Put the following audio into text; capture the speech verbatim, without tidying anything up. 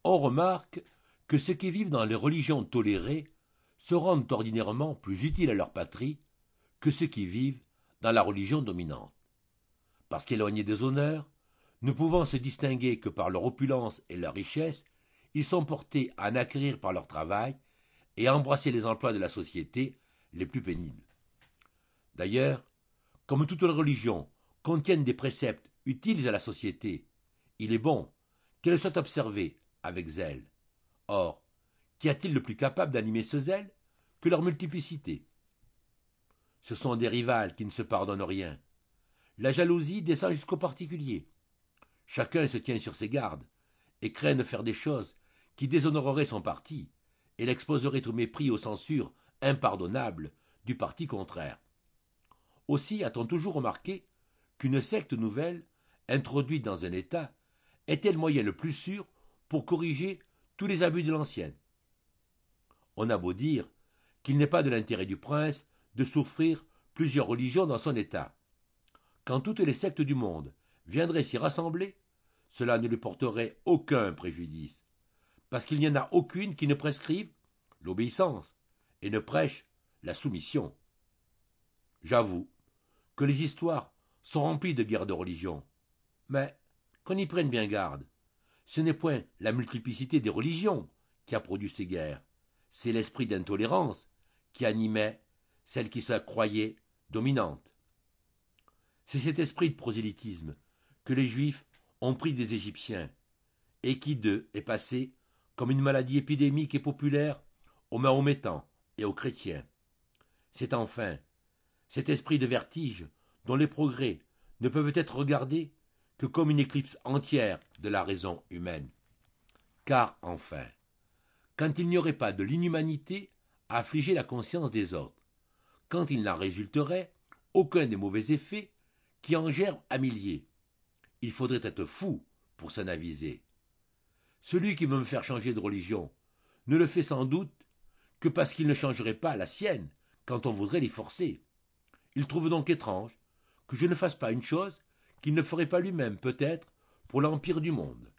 On remarque que ceux qui vivent dans les religions tolérées se rendent ordinairement plus utiles à leur patrie que ceux qui vivent dans la religion dominante. Parce qu'éloignés des honneurs, ne pouvant se distinguer que par leur opulence et leur richesse, ils sont portés à en acquérir par leur travail et à embrasser les emplois de la société les plus pénibles. D'ailleurs, comme toutes les religions contiennent des préceptes utiles à la société, il est bon qu'elles soient observées avec zèle. Or, qu'y a-t-il de plus capable d'animer ce zèle que leur multiplicité? Ce sont des rivales qui ne se pardonnent rien. La jalousie descend jusqu'aux particuliers. Chacun se tient sur ses gardes et craint de faire des choses qui déshonoreraient son parti et l'exposeraient au mépris et aux censures impardonnables du parti contraire. Aussi a-t-on toujours remarqué qu'une secte nouvelle, introduite dans un État, était le moyen le plus sûr pour corriger tous les abus de l'ancienne. On a beau dire qu'il n'est pas de l'intérêt du prince de souffrir plusieurs religions dans son État. Quand toutes les sectes du monde viendraient s'y rassembler, cela ne lui porterait aucun préjudice, parce qu'il n'y en a aucune qui ne prescrive l'obéissance et ne prêche la soumission. J'avoue que les histoires sont remplies de guerres de religion, mais qu'on y prenne bien garde. Ce n'est point la multiplicité des religions qui a produit ces guerres, c'est l'esprit d'intolérance qui animait celle qui se croyait dominante. C'est cet esprit de prosélytisme que les Juifs ont pris des Égyptiens, et qui d'eux est passé comme une maladie épidémique et populaire aux Mahométans et aux chrétiens. C'est enfin cet esprit de vertige dont les progrès ne peuvent être regardés que comme une éclipse entière de la raison humaine. Car enfin, quand il n'y aurait pas de l'inhumanité à affliger la conscience des autres, quand il n'en résulterait aucun des mauvais effets qui en germent à milliers, il faudrait être fou pour s'en aviser. Celui qui veut me faire changer de religion ne le fait sans doute que parce qu'il ne changerait pas la sienne quand on voudrait l'y forcer. Il trouve donc étrange que je ne fasse pas une chose qu'il ne ferait pas lui-même peut-être pour l'empire du monde.